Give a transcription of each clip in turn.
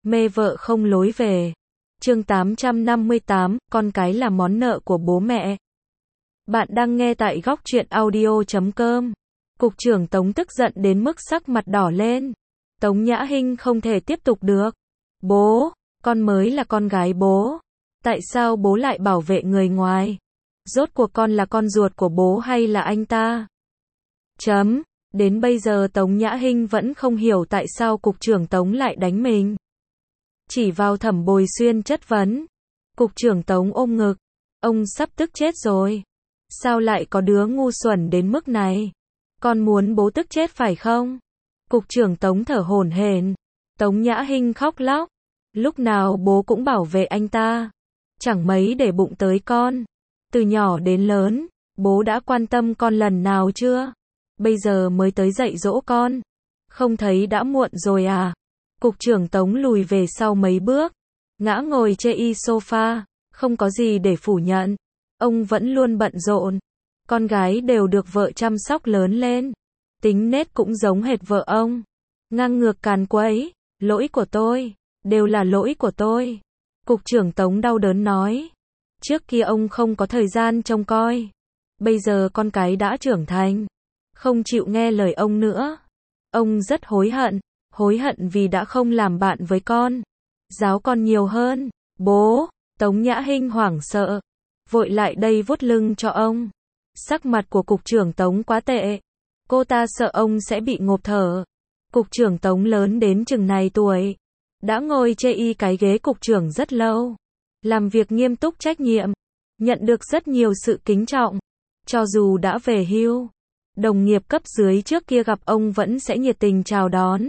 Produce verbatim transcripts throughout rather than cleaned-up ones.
Mê vợ không lối về. Chương tám trăm năm mươi tám, con cái là món nợ của bố mẹ. Bạn đang nghe tại góc truyện audio chấm com. Cục trưởng Tống tức giận đến mức sắc mặt đỏ lên. Tống Nhã Hinh không thể tiếp tục được. Bố, con mới là con gái bố. Tại sao bố lại bảo vệ người ngoài? Rốt cuộc con là con ruột của bố hay là anh ta? Chấm. Đến bây giờ Tống Nhã Hinh vẫn không hiểu tại sao cục trưởng Tống lại đánh mình. Chỉ vào Thẩm Bồi Xuyên chất vấn. Cục trưởng Tống ôm ngực. Ông sắp tức chết rồi. Sao lại có đứa ngu xuẩn đến mức này? Con muốn bố tức chết phải không? Cục trưởng Tống thở hổn hển. Tống Nhã Hinh khóc lóc. Lúc nào bố cũng bảo vệ anh ta. Chẳng mấy để bụng tới con. Từ nhỏ đến lớn, bố đã quan tâm con lần nào chưa? Bây giờ mới tới dạy dỗ con. Không thấy đã muộn rồi à? Cục trưởng Tống lùi về sau mấy bước. Ngã ngồi chê y sofa. Không có gì để phủ nhận. Ông vẫn luôn bận rộn. Con gái đều được vợ chăm sóc lớn lên. Tính nết cũng giống hệt vợ ông. Ngang ngược càn quấy. Lỗi của tôi. Đều là lỗi của tôi. Cục trưởng Tống đau đớn nói. Trước kia ông không có thời gian trông coi. Bây giờ con cái đã trưởng thành. Không chịu nghe lời ông nữa. Ông rất hối hận. Hối hận vì đã không làm bạn với con. Giáo con nhiều hơn. Bố. Tống Nhã Hinh hoảng sợ. Vội lại đây vuốt lưng cho ông. Sắc mặt của cục trưởng Tống quá tệ. Cô ta sợ ông sẽ bị ngộp thở. Cục trưởng Tống lớn đến chừng này tuổi. Đã ngồi chê y cái ghế cục trưởng rất lâu. Làm việc nghiêm túc trách nhiệm. Nhận được rất nhiều sự kính trọng. Cho dù đã về hưu. Đồng nghiệp cấp dưới trước kia gặp ông vẫn sẽ nhiệt tình chào đón.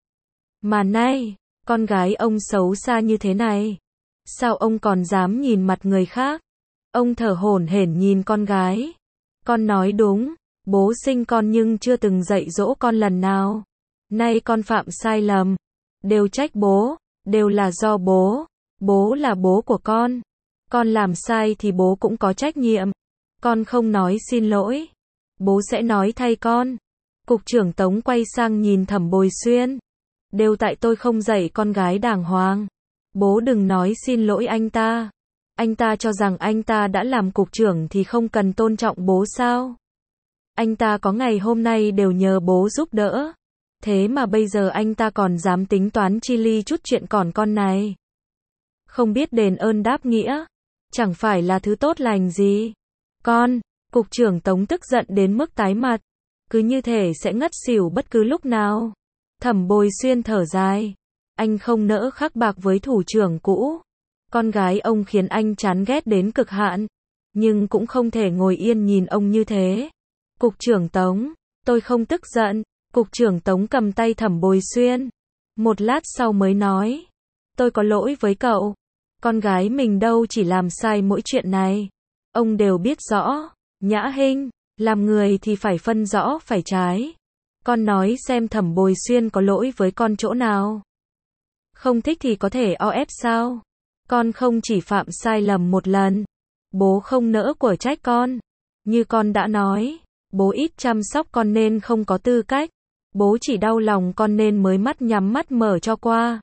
Mà nay, con gái ông xấu xa như thế này. Sao ông còn dám nhìn mặt người khác? Ông thở hổn hển nhìn con gái. Con nói đúng, bố sinh con nhưng chưa từng dạy dỗ con lần nào. Nay con phạm sai lầm. Đều trách bố, đều là do bố. Bố là bố của con. Con làm sai thì bố cũng có trách nhiệm. Con không nói xin lỗi. Bố sẽ nói thay con. Cục trưởng Tống quay sang nhìn Thẩm Bồi Xuyên. Đều tại tôi không dạy con gái đàng hoàng. Bố đừng nói xin lỗi anh ta. Anh ta cho rằng anh ta đã làm cục trưởng thì không cần tôn trọng bố sao? Anh ta có ngày hôm nay đều nhờ bố giúp đỡ. Thế mà bây giờ anh ta còn dám tính toán chi ly chút chuyện còn con này. Không biết đền ơn đáp nghĩa. Chẳng phải là thứ tốt lành gì. Con, cục trưởng Tống tức giận đến mức tái mặt. Cứ như thể sẽ ngất xỉu bất cứ lúc nào. Thẩm Bồi Xuyên thở dài. Anh không nỡ khắc bạc với thủ trưởng cũ. Con gái ông khiến anh chán ghét đến cực hạn. Nhưng cũng không thể ngồi yên nhìn ông như thế. Cục trưởng Tống, tôi không tức giận. Cục trưởng Tống cầm tay Thẩm Bồi Xuyên. Một lát sau mới nói. Tôi có lỗi với cậu. Con gái mình đâu chỉ làm sai mỗi chuyện này. Ông đều biết rõ. Nhã Hinh, làm người thì phải phân rõ phải trái. Con nói xem Thẩm Bồi Xuyên có lỗi với con chỗ nào. Không thích thì có thể o ép sao? Con không chỉ phạm sai lầm một lần. Bố không nỡ của trách con. Như con đã nói, bố ít chăm sóc con nên không có tư cách. Bố chỉ đau lòng con nên mới mắt nhắm mắt mở cho qua.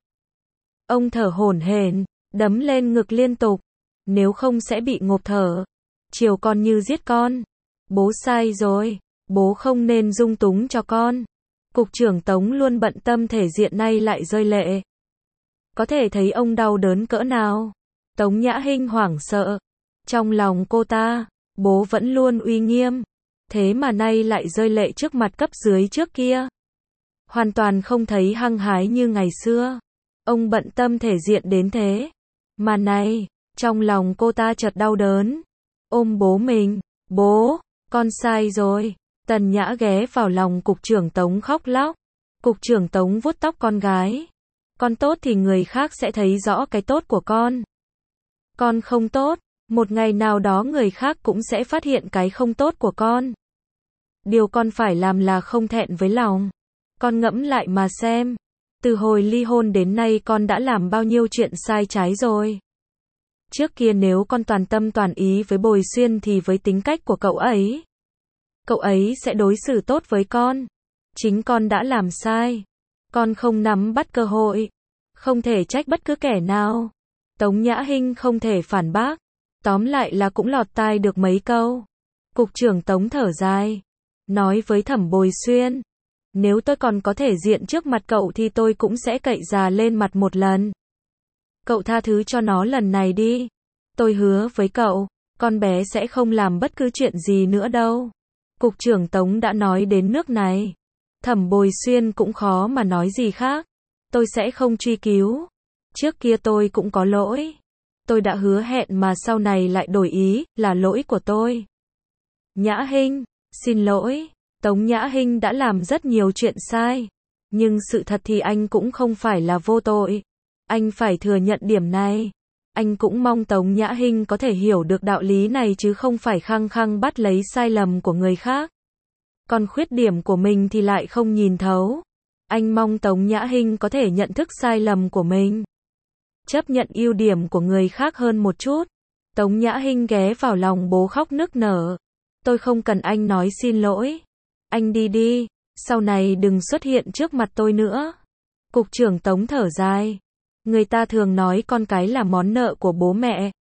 Ông thở hổn hển, đấm lên ngực liên tục. Nếu không sẽ bị ngộp thở. Chiều con như giết con. Bố sai rồi. Bố không nên dung túng cho con. Cục trưởng Tống luôn bận tâm thể diện nay lại rơi lệ. Có thể thấy ông đau đớn cỡ nào. Tống Nhã Hinh hoảng sợ. Trong lòng cô ta, bố vẫn luôn uy nghiêm. Thế mà nay lại rơi lệ trước mặt cấp dưới trước kia. Hoàn toàn không thấy hăng hái như ngày xưa. Ông bận tâm thể diện đến thế. Mà này, trong lòng cô ta chợt đau đớn. Ôm bố mình. Bố, con sai rồi. Tần Nhã ghé vào lòng cục trưởng Tống khóc lóc. Cục trưởng Tống vuốt tóc con gái. Con tốt thì người khác sẽ thấy rõ cái tốt của con. Con không tốt, một ngày nào đó người khác cũng sẽ phát hiện cái không tốt của con. Điều con phải làm là không thẹn với lòng. Con ngẫm lại mà xem. Từ hồi ly hôn đến nay con đã làm bao nhiêu chuyện sai trái rồi. Trước kia nếu con toàn tâm toàn ý với Bồi Xuyên thì với tính cách của cậu ấy, cậu ấy sẽ đối xử tốt với con. Chính con đã làm sai. Con không nắm bắt cơ hội. không thể trách bất cứ kẻ nào. Tống Nhã Hinh không thể phản bác. Tóm lại là cũng lọt tai được mấy câu. Cục trưởng Tống thở dài, nói với Thẩm Bồi Xuyên, nếu tôi còn có thể diện trước mặt cậu thì tôi cũng sẽ cậy già lên mặt một lần. Cậu tha thứ cho nó lần này đi. Tôi hứa với cậu, con bé sẽ không làm bất cứ chuyện gì nữa đâu. Cục trưởng Tống đã nói đến nước này. Thẩm Bồi Xuyên cũng khó mà nói gì khác. Tôi sẽ không truy cứu. Trước kia tôi cũng có lỗi. Tôi đã hứa hẹn mà sau này lại đổi ý, là lỗi của tôi. Nhã Hinh, xin lỗi. Tống Nhã Hinh đã làm rất nhiều chuyện sai. Nhưng sự thật thì anh cũng không phải là vô tội. Anh phải thừa nhận điểm này. Anh cũng mong Tống Nhã Hinh có thể hiểu được đạo lý này chứ không phải khăng khăng bắt lấy sai lầm của người khác. Còn khuyết điểm của mình thì lại không nhìn thấu. Anh mong Tống Nhã Hinh có thể nhận thức sai lầm của mình. Chấp nhận ưu điểm của người khác hơn một chút. Tống Nhã Hinh ghé vào lòng bố khóc nức nở. Tôi không cần anh nói xin lỗi. Anh đi đi, sau này đừng xuất hiện trước mặt tôi nữa. Cục trưởng Tống thở dài. Người ta thường nói con cái là món nợ của bố mẹ.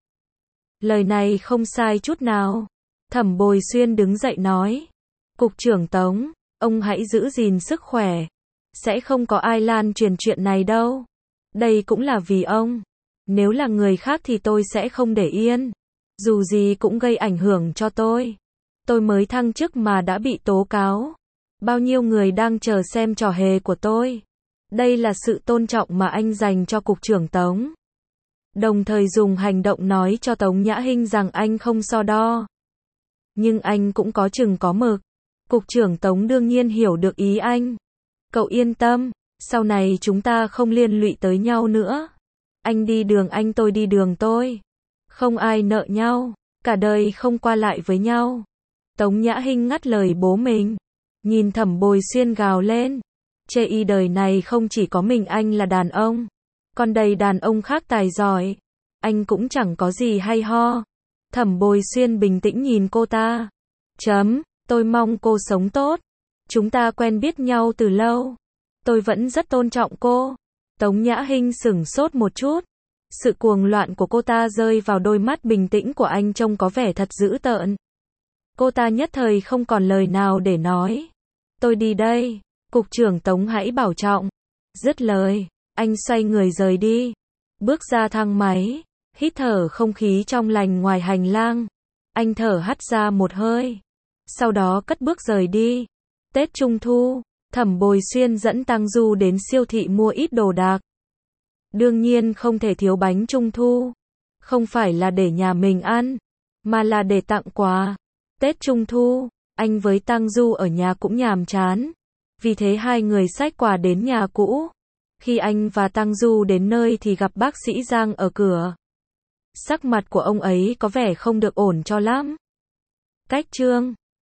Lời này không sai chút nào. Thẩm Bồi Xuyên đứng dậy nói. Cục trưởng Tống, ông hãy giữ gìn sức khỏe. Sẽ không có ai lan truyền chuyện này đâu. Đây cũng là vì ông. Nếu là người khác thì tôi sẽ không để yên. Dù gì cũng gây ảnh hưởng cho tôi. Tôi mới thăng chức mà đã bị tố cáo. Bao nhiêu người đang chờ xem trò hề của tôi. Đây là sự tôn trọng mà anh dành cho Cục trưởng Tống. Đồng thời dùng hành động nói cho Tống Nhã Hinh rằng anh không so đo. Nhưng anh cũng có chừng có mực. Cục trưởng Tống đương nhiên hiểu được ý anh. Cậu yên tâm, sau này chúng ta không liên lụy tới nhau nữa. Anh đi đường anh tôi đi đường tôi. Không ai nợ nhau, cả đời không qua lại với nhau. Tống Nhã Hinh ngắt lời bố mình. Nhìn Thẩm Bồi Xuyên gào lên. Chê y đời này không chỉ có mình anh là đàn ông. Còn đầy đàn ông khác tài giỏi. Anh cũng chẳng có gì hay ho. Thẩm Bồi Xuyên bình tĩnh nhìn cô ta. Chấm, tôi mong cô sống tốt. Chúng ta quen biết nhau từ lâu. Tôi vẫn rất tôn trọng cô. Tống Nhã Hinh sửng sốt một chút. Sự cuồng loạn của cô ta rơi vào đôi mắt bình tĩnh của anh trông có vẻ thật dữ tợn. Cô ta nhất thời không còn lời nào để nói. Tôi đi đây. Cục trưởng Tống hãy bảo trọng. Dứt lời, anh xoay người rời đi. Bước ra thang máy, hít thở không khí trong lành ngoài hành lang. Anh thở hắt ra một hơi. Sau đó cất bước rời đi. Tết Trung Thu, Thẩm Bồi Xuyên dẫn Tăng Du đến siêu thị mua ít đồ đạc. Đương nhiên không thể thiếu bánh Trung Thu. Không phải là để nhà mình ăn, mà là để tặng quà. Tết Trung Thu, anh với Tăng Du ở nhà cũng nhàm chán. Vì thế hai người xách quà đến nhà cũ. Khi anh và Tăng Du đến nơi thì gặp bác sĩ Giang ở cửa. Sắc mặt của ông ấy có vẻ không được ổn cho lắm. Cách chương